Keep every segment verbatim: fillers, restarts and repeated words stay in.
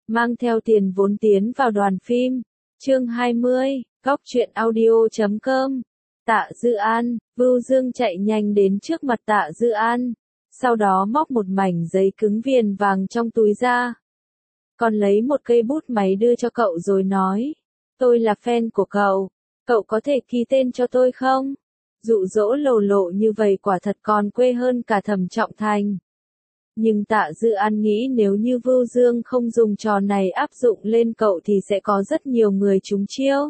mang theo tiền vốn tiến vào đoàn phim. Chương hai mươi, Góc truyện audio chấm com. Tạ Dư An, Vưu Dương chạy nhanh đến trước mặt Tạ Dư An, sau đó móc một mảnh giấy cứng viền vàng trong túi ra. Còn lấy một cây bút máy đưa cho cậu rồi nói, tôi là fan của cậu, cậu có thể ký tên cho tôi không? Dụ dỗ lồ lộ như vậy quả thật còn quê hơn cả Thẩm Trọng Thành. Nhưng Tạ Dư An nghĩ nếu như Vưu Dương không dùng trò này áp dụng lên cậu thì sẽ có rất nhiều người trúng chiêu.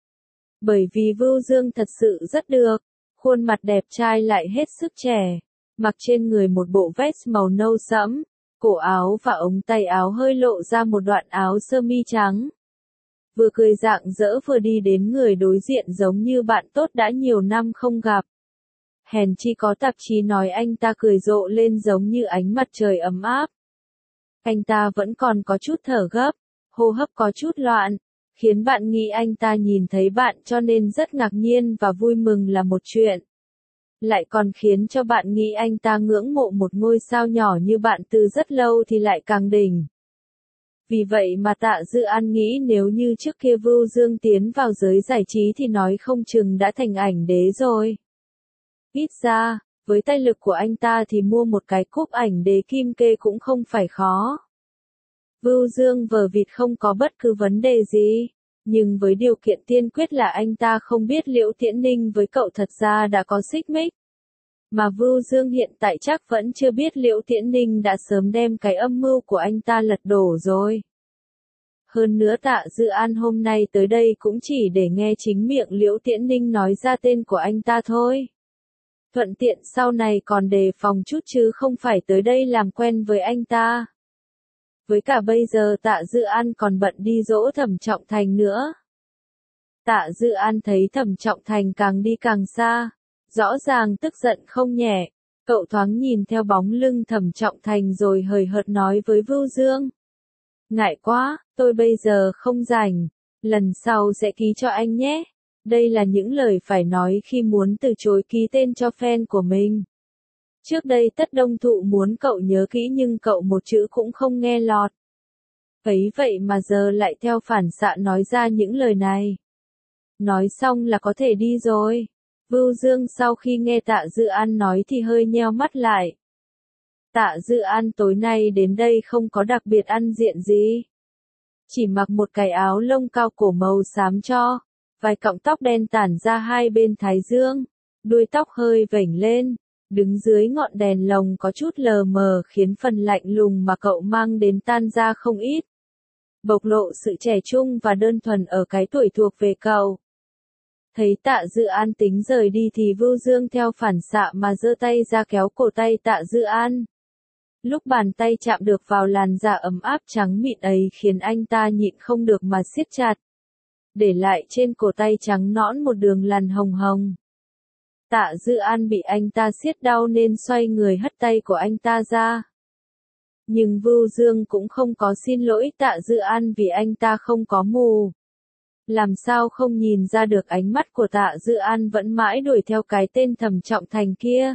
Bởi vì Vưu Dương thật sự rất được, khuôn mặt đẹp trai lại hết sức trẻ, mặc trên người một bộ vest màu nâu sẫm, cổ áo và ống tay áo hơi lộ ra một đoạn áo sơ mi trắng. Vừa cười rạng rỡ vừa đi đến người đối diện giống như bạn tốt đã nhiều năm không gặp. Hèn chi có tạp chí nói anh ta cười rộ lên giống như ánh mặt trời ấm áp. Anh ta vẫn còn có chút thở gấp, hô hấp có chút loạn, khiến bạn nghĩ anh ta nhìn thấy bạn cho nên rất ngạc nhiên và vui mừng là một chuyện. Lại còn khiến cho bạn nghĩ anh ta ngưỡng mộ một ngôi sao nhỏ như bạn từ rất lâu thì lại càng đỉnh. Vì vậy mà Tạ Dư An nghĩ nếu như trước kia Vưu Dương tiến vào giới giải trí thì nói không chừng đã thành ảnh đế rồi. Ít ra, với tay lực của anh ta thì mua một cái cúp ảnh đế kim kê cũng không phải khó. Vưu Dương vờ vịt không có bất cứ vấn đề gì, nhưng với điều kiện tiên quyết là anh ta không biết Liễu Tiễn Ninh với cậu thật ra đã có xích mích. Mà Vưu Dương hiện tại chắc vẫn chưa biết Liễu Tiễn Ninh đã sớm đem cái âm mưu của anh ta lật đổ rồi. Hơn nữa Tạ Dư An hôm nay tới đây cũng chỉ để nghe chính miệng Liễu Tiễn Ninh nói ra tên của anh ta thôi. Thuận tiện sau này còn đề phòng chút chứ không phải tới đây làm quen với anh ta. Với cả bây giờ Tạ Dư An còn bận đi dỗ Thẩm Trọng Thành nữa. Tạ Dư An thấy Thẩm Trọng Thành càng đi càng xa, rõ ràng tức giận không nhẹ, cậu thoáng nhìn theo bóng lưng Thẩm Trọng Thành rồi hời hợt nói với Vưu Dương. Ngại quá, tôi bây giờ không rảnh, lần sau sẽ ký cho anh nhé. Đây là những lời phải nói khi muốn từ chối ký tên cho fan của mình. Trước đây Tất Đông Thụ muốn cậu nhớ kỹ nhưng cậu một chữ cũng không nghe lọt. Ấy vậy mà giờ lại theo phản xạ nói ra những lời này. Nói xong là có thể đi rồi. Vưu Dương sau khi nghe Tạ Dư An nói thì hơi nheo mắt lại. Tạ Dư An tối nay đến đây không có đặc biệt ăn diện gì. Chỉ mặc một cái áo lông cao cổ màu xám cho, vài cọng tóc đen tản ra hai bên thái dương, đuôi tóc hơi vểnh lên, đứng dưới ngọn đèn lồng có chút lờ mờ khiến phần lạnh lùng mà cậu mang đến tan ra không ít. Bộc lộ sự trẻ trung và đơn thuần ở cái tuổi thuộc về cậu. Thấy Tạ Dư An tính rời đi thì Vưu Dương theo phản xạ mà giơ tay ra kéo cổ tay Tạ Dư An. Lúc bàn tay chạm được vào làn da ấm áp trắng mịn ấy khiến anh ta nhịn không được mà siết chặt. Để lại trên cổ tay trắng nõn một đường lằn hồng hồng. Tạ Dư An bị anh ta siết đau nên xoay người hất tay của anh ta ra. Nhưng Vưu Dương cũng không có xin lỗi Tạ Dư An vì anh ta không có mù. Làm sao không nhìn ra được ánh mắt của Tạ Dư An vẫn mãi đuổi theo cái tên Thẩm Trọng Thành kia.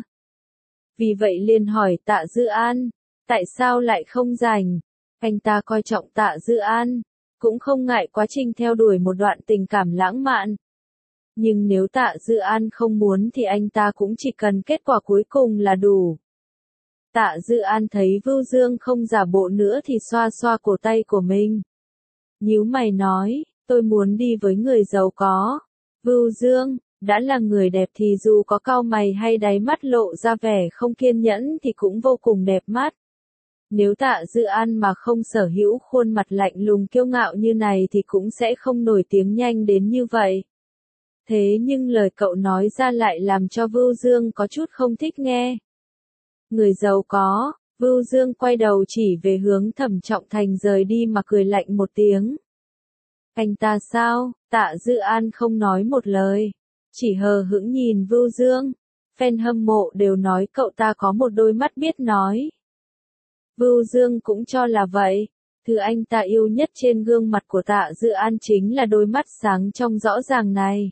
Vì vậy liền hỏi Tạ Dư An, tại sao lại không rảnh? Anh ta coi trọng Tạ Dư An, cũng không ngại quá trình theo đuổi một đoạn tình cảm lãng mạn. Nhưng nếu Tạ Dư An không muốn thì anh ta cũng chỉ cần kết quả cuối cùng là đủ. Tạ Dư An thấy Vưu Dương không giả bộ nữa thì xoa xoa cổ tay của mình. Nhíu mày nói, tôi muốn đi với người giàu có. Vưu Dương, đã là người đẹp thì dù có cau mày hay đáy mắt lộ ra vẻ không kiên nhẫn thì cũng vô cùng đẹp mắt. Nếu Tạ Dư An mà không sở hữu khuôn mặt lạnh lùng kiêu ngạo như này thì cũng sẽ không nổi tiếng nhanh đến như vậy. Thế nhưng lời cậu nói ra lại làm cho Vưu Dương có chút không thích nghe. Người giàu có, Vưu Dương quay đầu chỉ về hướng Thẩm Trọng Thành rời đi mà cười lạnh một tiếng. Anh ta sao? Tạ Dư An không nói một lời, chỉ hờ hững nhìn Vưu Dương. Fan hâm mộ đều nói cậu ta có một đôi mắt biết nói. Vưu Dương cũng cho là vậy. Thứ anh ta yêu nhất trên gương mặt của Tạ Dư An chính là đôi mắt sáng trong rõ ràng này.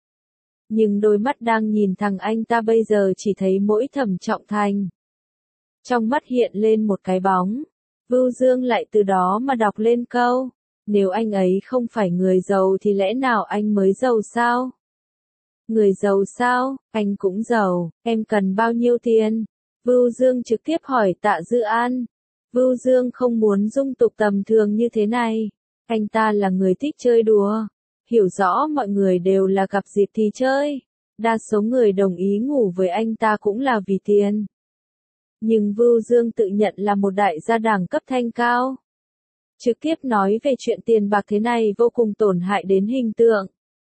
Nhưng đôi mắt đang nhìn thằng anh ta bây giờ chỉ thấy mỗi Thẩm Trọng Thành. Trong mắt hiện lên một cái bóng. Vưu Dương lại từ đó mà đọc lên câu, nếu anh ấy không phải người giàu thì lẽ nào anh mới giàu sao? Người giàu sao, anh cũng giàu, em cần bao nhiêu tiền? Vưu Dương trực tiếp hỏi Tạ Dư An. Vưu Dương không muốn dung tục tầm thường như thế này. Anh ta là người thích chơi đùa. Hiểu rõ mọi người đều là gặp dịp thì chơi. Đa số người đồng ý ngủ với anh ta cũng là vì tiền. Nhưng Vưu Dương tự nhận là một đại gia đẳng cấp thanh cao. Trực tiếp nói về chuyện tiền bạc thế này vô cùng tổn hại đến hình tượng.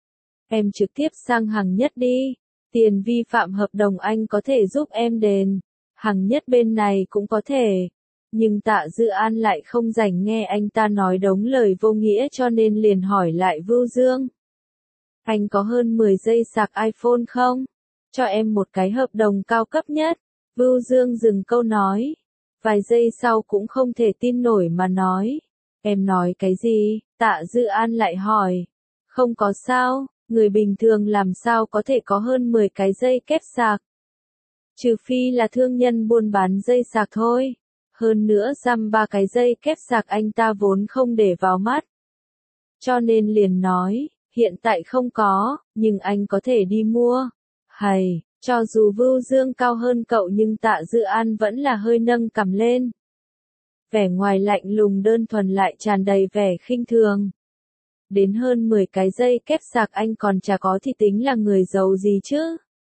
Em trực tiếp sang Hằng Nhất đi. Tiền vi phạm hợp đồng anh có thể giúp em đền. Hằng Nhất bên này cũng có thể. Nhưng Tạ Dư An lại không rảnh nghe anh ta nói đống lời vô nghĩa cho nên liền hỏi lại Vưu Dương. Anh có hơn mười giây sạc iPhone không? Cho em một cái hợp đồng cao cấp nhất. Vưu Dương dừng câu nói. Vài giây sau cũng không thể tin nổi mà nói. Em nói cái gì? Tạ Dư An lại hỏi. Không có sao, người bình thường làm sao có thể có hơn mười cái dây kép sạc. Trừ phi là thương nhân buôn bán dây sạc thôi. Hơn nữa dăm ba cái dây kép sạc anh ta vốn không để vào mắt. Cho nên liền nói, hiện tại không có, nhưng anh có thể đi mua. Hầy, cho dù Vưu Dương cao hơn cậu nhưng Tạ Dư An vẫn là hơi nâng cằm lên. Vẻ ngoài lạnh lùng đơn thuần lại tràn đầy vẻ khinh thường. Đến hơn mười cái dây kép sạc anh còn chả có thì tính là người giàu gì chứ?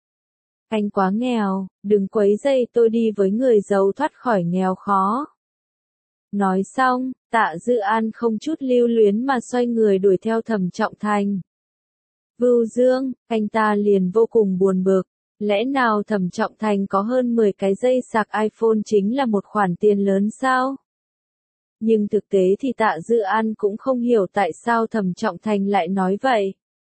Anh quá nghèo, đừng quấy rầy tôi đi với người giàu thoát khỏi nghèo khó. Nói xong, Tạ Dư An không chút lưu luyến mà xoay người đuổi theo Thẩm Trọng Thành. Vưu Dương, anh ta liền vô cùng buồn bực. Lẽ nào Thẩm Trọng Thành có hơn mười cái dây sạc iPhone chính là một khoản tiền lớn sao? Nhưng thực tế thì Tạ Dư An cũng không hiểu tại sao Thẩm Trọng Thành lại nói vậy.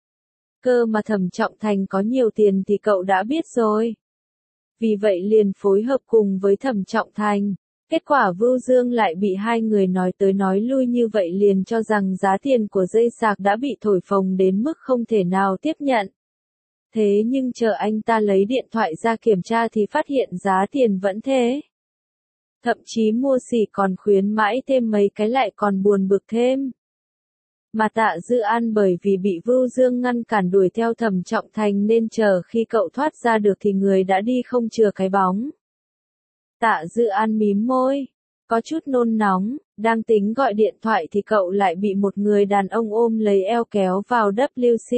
Cơ mà Thẩm Trọng Thành có nhiều tiền thì cậu đã biết rồi. Vì vậy liền phối hợp cùng với Thẩm Trọng Thành. Kết quả Vưu Dương lại bị hai người nói tới nói lui như vậy liền cho rằng giá tiền của dây sạc đã bị thổi phồng đến mức không thể nào tiếp nhận. Thế nhưng chờ anh ta lấy điện thoại ra kiểm tra thì phát hiện giá tiền vẫn thế. Thậm chí mua xỉ còn khuyến mãi thêm mấy cái lại còn buồn bực thêm. Mà Tạ Dư An bởi vì bị Vưu Dương ngăn cản đuổi theo Thẩm Trọng Thành nên chờ khi cậu thoát ra được thì người đã đi không chừa cái bóng. Tạ Dư An mím môi, có chút nôn nóng, đang tính gọi điện thoại thì cậu lại bị một người đàn ông ôm lấy eo kéo vào W C.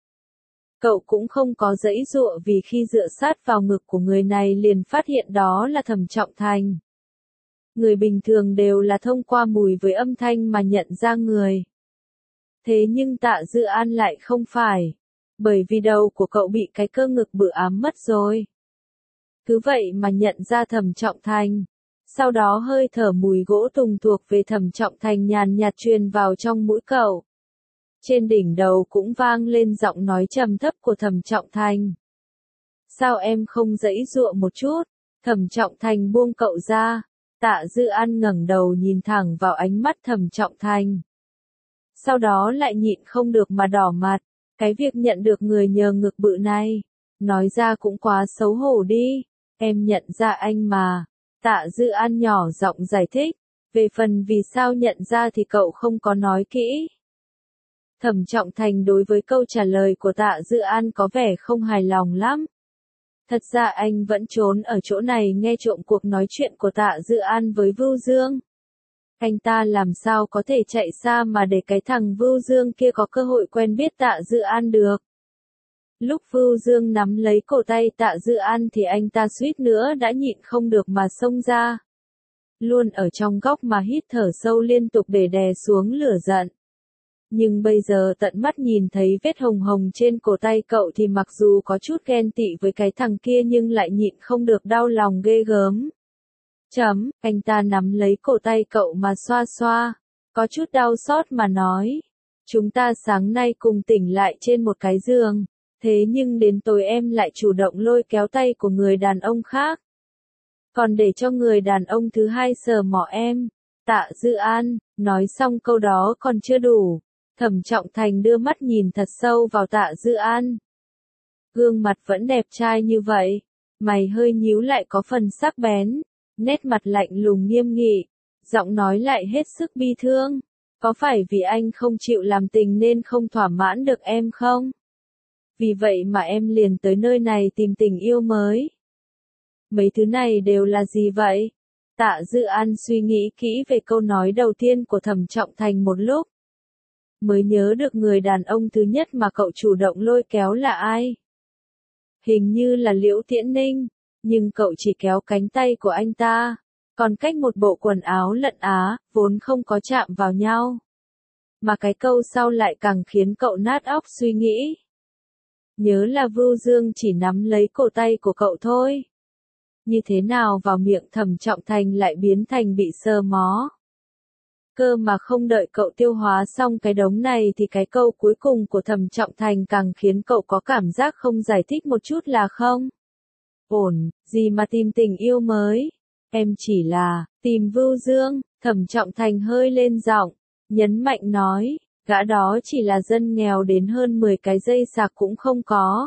Cậu cũng không có giãy giụa vì khi dựa sát vào ngực của người này liền phát hiện đó là Thẩm Trọng Thành. Người bình thường đều là thông qua mùi với âm thanh mà nhận ra người. Thế nhưng Tạ Dư An lại không phải. Bởi vì đầu của cậu bị cái cơ ngực bự ám mất rồi. Cứ vậy mà nhận ra Thẩm Trọng Thành. Sau đó hơi thở mùi gỗ tùng thuộc về Thẩm Trọng Thành nhàn nhạt truyền vào trong mũi cậu. Trên đỉnh đầu cũng vang lên giọng nói trầm thấp của Thẩm Trọng Thành. Sao em không giãy giụa một chút? Thẩm Trọng Thành buông cậu ra. Tạ Dư An ngẩng đầu nhìn thẳng vào ánh mắt Thẩm Trọng Thành. Sau đó lại nhịn không được mà đỏ mặt. Cái việc nhận được người nhờ ngực bự này. Nói ra cũng quá xấu hổ đi. Em nhận ra anh mà. Tạ Dư An nhỏ giọng giải thích. Về phần vì sao nhận ra thì cậu không có nói kỹ. Thẩm Trọng Thành đối với câu trả lời của Tạ Dư An có vẻ không hài lòng lắm. Thật ra anh vẫn trốn ở chỗ này nghe trộm cuộc nói chuyện của Tạ Dư An với Vưu Dương. Anh ta làm sao có thể chạy xa mà để cái thằng Vưu Dương kia có cơ hội quen biết Tạ Dư An được. Lúc Vưu Dương nắm lấy cổ tay Tạ Dư An thì anh ta suýt nữa đã nhịn không được mà xông ra. Luôn ở trong góc mà hít thở sâu liên tục để đè xuống lửa giận. Nhưng bây giờ tận mắt nhìn thấy vết hồng hồng trên cổ tay cậu thì mặc dù có chút ghen tị với cái thằng kia nhưng lại nhịn không được đau lòng ghê gớm. Chấm, anh ta nắm lấy cổ tay cậu mà xoa xoa, có chút đau xót mà nói. Chúng ta sáng nay cùng tỉnh lại trên một cái giường, thế nhưng đến tối em lại chủ động lôi kéo tay của người đàn ông khác. Còn để cho người đàn ông thứ hai sờ mỏ em. Tạ Dư An, nói xong câu đó còn chưa đủ. Thẩm Trọng Thành đưa mắt nhìn thật sâu vào Tạ Dư An. Gương mặt vẫn đẹp trai như vậy, mày hơi nhíu lại có phần sắc bén, nét mặt lạnh lùng nghiêm nghị, giọng nói lại hết sức bi thương. Có phải vì anh không chịu làm tình nên không thỏa mãn được em không? Vì vậy mà em liền tới nơi này tìm tình yêu mới. Mấy thứ này đều là gì vậy? Tạ Dư An suy nghĩ kỹ về câu nói đầu tiên của Thẩm Trọng Thành một lúc. Mới nhớ được người đàn ông thứ nhất mà cậu chủ động lôi kéo là ai. Hình như là Liễu Tiễn Ninh, nhưng cậu chỉ kéo cánh tay của anh ta, còn cách một bộ quần áo lận á, vốn không có chạm vào nhau. Mà cái câu sau lại càng khiến cậu nát óc suy nghĩ. Nhớ là Vưu Dương chỉ nắm lấy cổ tay của cậu thôi. Như thế nào vào miệng Thẩm Trọng Thành lại biến thành bị sờ mó. Cơ mà không đợi cậu tiêu hóa xong cái đống này thì cái câu cuối cùng của Thẩm Trọng Thành càng khiến cậu có cảm giác không giải thích một chút là không. Ổn, gì mà tìm tình yêu mới. Em chỉ là, tìm Vưu Dương. Thẩm Trọng Thành hơi lên giọng, nhấn mạnh nói, gã đó chỉ là dân nghèo đến hơn mười cái dây sạc cũng không có.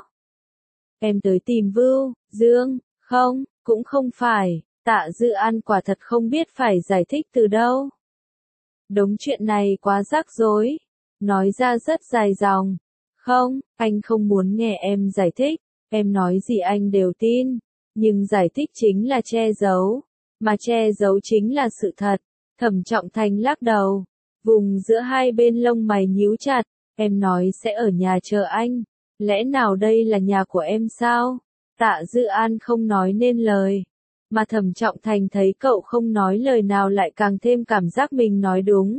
Em tới tìm Vưu Dương, không, cũng không phải. Tạ Dư An quả thật không biết phải giải thích từ đâu. Đống chuyện này quá rắc rối, nói ra rất dài dòng. Không, anh không muốn nghe em giải thích, em nói gì anh đều tin, nhưng giải thích chính là che giấu, mà che giấu chính là sự thật. Thẩm Trọng Thành lắc đầu, vùng giữa hai bên lông mày nhíu chặt, em nói sẽ ở nhà chờ anh, lẽ nào đây là nhà của em sao? Tạ Dư An không nói nên lời. Mà Thẩm Trọng Thành thấy cậu không nói lời nào lại càng thêm cảm giác mình nói đúng.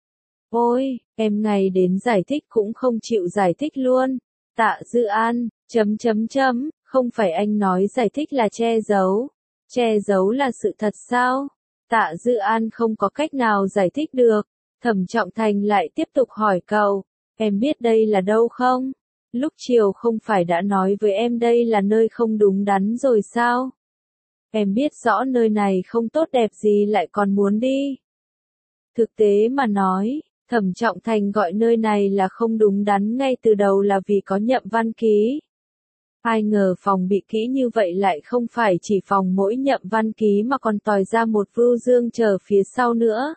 Ôi, em ngày đến giải thích cũng không chịu giải thích luôn. Tạ Dư An, chấm chấm chấm, không phải anh nói giải thích là che giấu. Che giấu là sự thật sao? Tạ Dư An không có cách nào giải thích được. Thẩm Trọng Thành lại tiếp tục hỏi cậu, em biết đây là đâu không? Lúc chiều không phải đã nói với em đây là nơi không đúng đắn rồi sao? Em biết rõ nơi này không tốt đẹp gì lại còn muốn đi. Thực tế mà nói, Thẩm Trọng Thành gọi nơi này là không đúng đắn ngay từ đầu là vì có Nhậm Văn Ký. Ai ngờ phòng bị kỹ như vậy lại không phải chỉ phòng mỗi Nhậm Văn Ký mà còn tòi ra một Vưu Dương chờ phía sau nữa.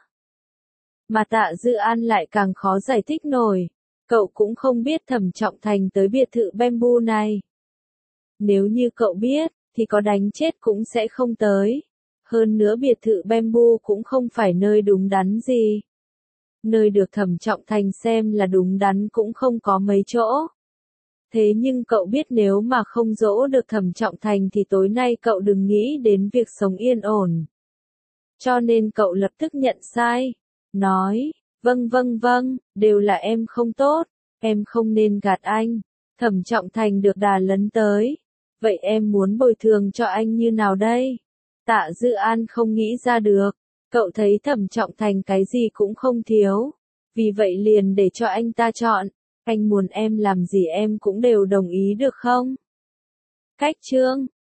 Mà Tạ Dư An lại càng khó giải thích nổi. Cậu cũng không biết Thẩm Trọng Thành tới biệt thự Bamboo này. Nếu như cậu biết, thì có đánh chết cũng sẽ không tới. Hơn nữa biệt thự Bamboo cũng không phải nơi đúng đắn gì. Nơi được Thẩm Trọng Thành xem là đúng đắn cũng không có mấy chỗ. Thế nhưng cậu biết nếu mà không dỗ được Thẩm Trọng Thành thì tối nay cậu đừng nghĩ đến việc sống yên ổn. Cho nên cậu lập tức nhận sai. Nói, vâng vâng vâng, đều là em không tốt. Em không nên gạt anh. Thẩm Trọng Thành được đà lấn tới. Vậy em muốn bồi thường cho anh như nào đây? Tạ Dư An không nghĩ ra được. Cậu thấy Thẩm Trọng Thành cái gì cũng không thiếu. Vì vậy liền để cho anh ta chọn. Anh muốn em làm gì em cũng đều đồng ý được không? Cách chương